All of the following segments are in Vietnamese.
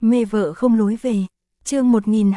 Mê vợ không lối về. Chương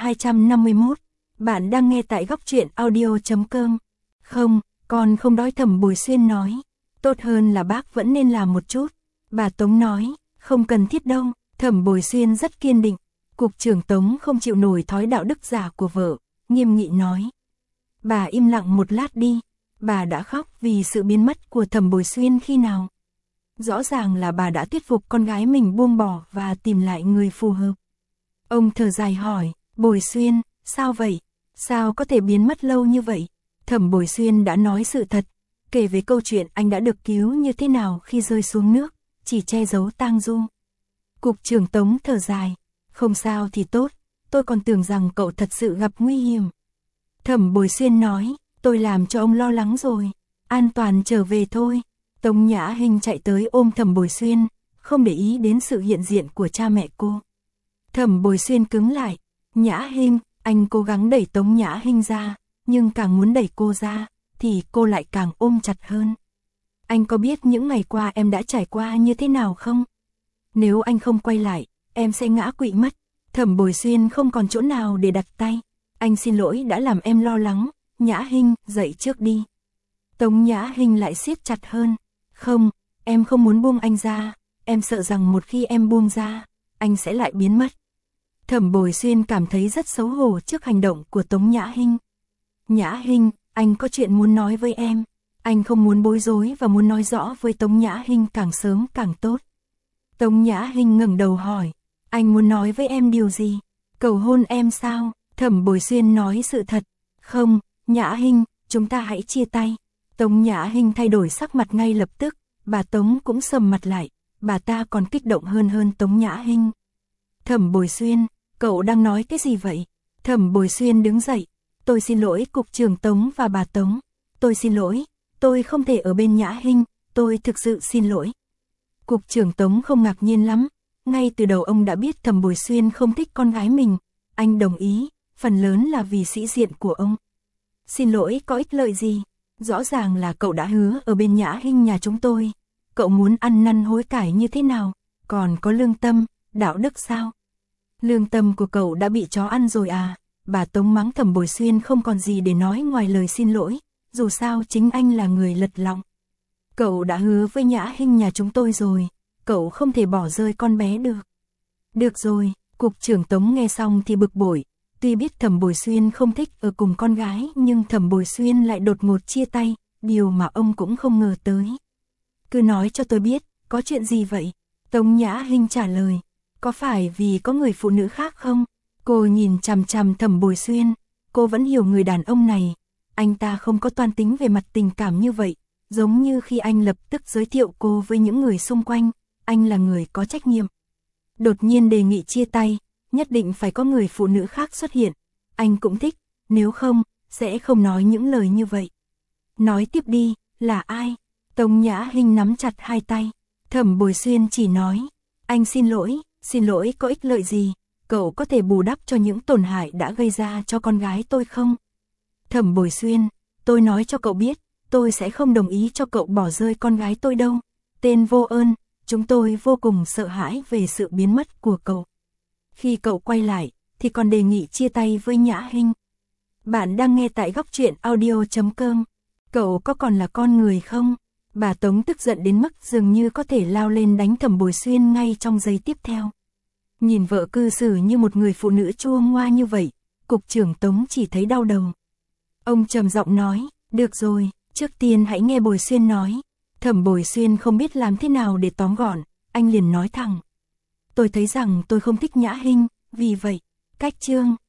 1251. Bạn đang nghe tại góc truyện audio.com. Không, con không đói, Thẩm Bồi Xuyên nói. Tốt hơn là bác vẫn nên làm một chút. Bà Tống nói, không cần thiết đâu. Thẩm Bồi Xuyên rất kiên định. Cục trưởng Tống không chịu nổi thói đạo đức giả của vợ, nghiêm nghị nói. Bà im lặng một lát đi. Bà đã khóc vì sự biến mất của Thẩm Bồi Xuyên khi nào? Rõ ràng là bà đã thuyết phục con gái mình buông bỏ và tìm lại người phù hợp. Ông thở dài hỏi, Bồi Xuyên, sao vậy? Sao có thể biến mất lâu như vậy? Thẩm Bồi Xuyên đã nói sự thật, kể về câu chuyện anh đã được cứu như thế nào khi rơi xuống nước, chỉ che giấu tang du. Cục trưởng Tống thở dài, không sao thì tốt, tôi còn tưởng rằng cậu thật sự gặp nguy hiểm. Thẩm Bồi Xuyên nói, tôi làm cho ông lo lắng rồi, an toàn trở về thôi. Tống Nhã Hinh chạy tới ôm Thẩm Bồi Xuyên, không để ý đến sự hiện diện của cha mẹ cô. Thẩm Bồi Xuyên cứng lại, Nhã Hinh, anh cố gắng đẩy Tống Nhã Hinh ra, nhưng càng muốn đẩy cô ra, thì cô lại càng ôm chặt hơn. Anh có biết những ngày qua em đã trải qua như thế nào không? Nếu anh không quay lại, em sẽ ngã quỵ mất. Thẩm Bồi Xuyên không còn chỗ nào để đặt tay. Anh xin lỗi đã làm em lo lắng, Nhã Hinh, dậy trước đi. Tống Nhã Hinh lại siết chặt hơn. Không, em không muốn buông anh ra, em sợ rằng một khi em buông ra, anh sẽ lại biến mất. Thẩm Bồi Xuyên cảm thấy rất xấu hổ trước hành động của Tống Nhã Hinh. Nhã Hinh, anh có chuyện muốn nói với em. Anh không muốn bối rối và muốn nói rõ với Tống Nhã Hinh càng sớm càng tốt. Tống Nhã Hinh ngẩng đầu hỏi, anh muốn nói với em điều gì? Cầu hôn em sao? Thẩm Bồi Xuyên nói sự thật. Không, Nhã Hinh, chúng ta hãy chia tay. Tống Nhã Hinh thay đổi sắc mặt ngay lập tức, bà Tống cũng sầm mặt lại, bà ta còn kích động hơn Tống Nhã Hinh. Thẩm Bồi Xuyên, cậu đang nói cái gì vậy? Thẩm Bồi Xuyên đứng dậy, tôi xin lỗi cục trưởng Tống và bà Tống, tôi xin lỗi, tôi không thể ở bên Nhã Hinh, tôi thực sự xin lỗi. Cục trưởng Tống không ngạc nhiên lắm, ngay từ đầu ông đã biết Thẩm Bồi Xuyên không thích con gái mình, anh đồng ý, phần lớn là vì sĩ diện của ông. Xin lỗi có ích lợi gì? Rõ ràng là cậu đã hứa ở bên Nhã Hinh nhà chúng tôi. Cậu muốn ăn năn hối cải như thế nào? Còn có lương tâm, đạo đức sao? Lương tâm của cậu đã bị chó ăn rồi à? Bà Tống mắng Thẩm Bồi Xuyên không còn gì để nói ngoài lời xin lỗi. Dù sao chính anh là người lật lọng. Cậu đã hứa với Nhã Hinh nhà chúng tôi rồi. Cậu không thể bỏ rơi con bé được. Được rồi, cục trưởng Tống nghe xong thì bực bội. Tuy biết Thẩm Bồi Xuyên không thích ở cùng con gái, nhưng Thẩm Bồi Xuyên lại đột ngột chia tay, điều mà ông cũng không ngờ tới. Cứ nói cho tôi biết, có chuyện gì vậy? Tống Nhã Hinh trả lời, có phải vì có người phụ nữ khác không? Cô nhìn chằm chằm Thẩm Bồi Xuyên, cô vẫn hiểu người đàn ông này, anh ta không có toan tính về mặt tình cảm như vậy, giống như khi anh lập tức giới thiệu cô với những người xung quanh, anh là người có trách nhiệm. Đột nhiên đề nghị chia tay, nhất định phải có người phụ nữ khác xuất hiện, anh cũng thích, nếu không, sẽ không nói những lời như vậy. Nói tiếp đi, là ai? Tống Nhã Hinh nắm chặt hai tay, Thẩm Bồi Xuyên chỉ nói, anh xin lỗi có ích lợi gì, cậu có thể bù đắp cho những tổn hại đã gây ra cho con gái tôi không? Thẩm Bồi Xuyên, tôi nói cho cậu biết, tôi sẽ không đồng ý cho cậu bỏ rơi con gái tôi đâu, tên vô ơn, chúng tôi vô cùng sợ hãi về sự biến mất của cậu. Khi cậu quay lại, thì còn đề nghị chia tay với Nhã Hinh. Bạn đang nghe tại góc truyện audio.com. Cậu có còn là con người không? Bà Tống tức giận đến mức dường như có thể lao lên đánh Thẩm Bồi Xuyên ngay trong giây tiếp theo. Nhìn vợ cư xử như một người phụ nữ chua ngoa như vậy, cục trưởng Tống chỉ thấy đau đầu. Ông trầm giọng nói, được rồi, trước tiên hãy nghe Bồi Xuyên nói. Thẩm Bồi Xuyên không biết làm thế nào để tóm gọn, anh liền nói thẳng. Tôi thấy rằng tôi không thích Nhã Hinh, vì vậy, cách chương.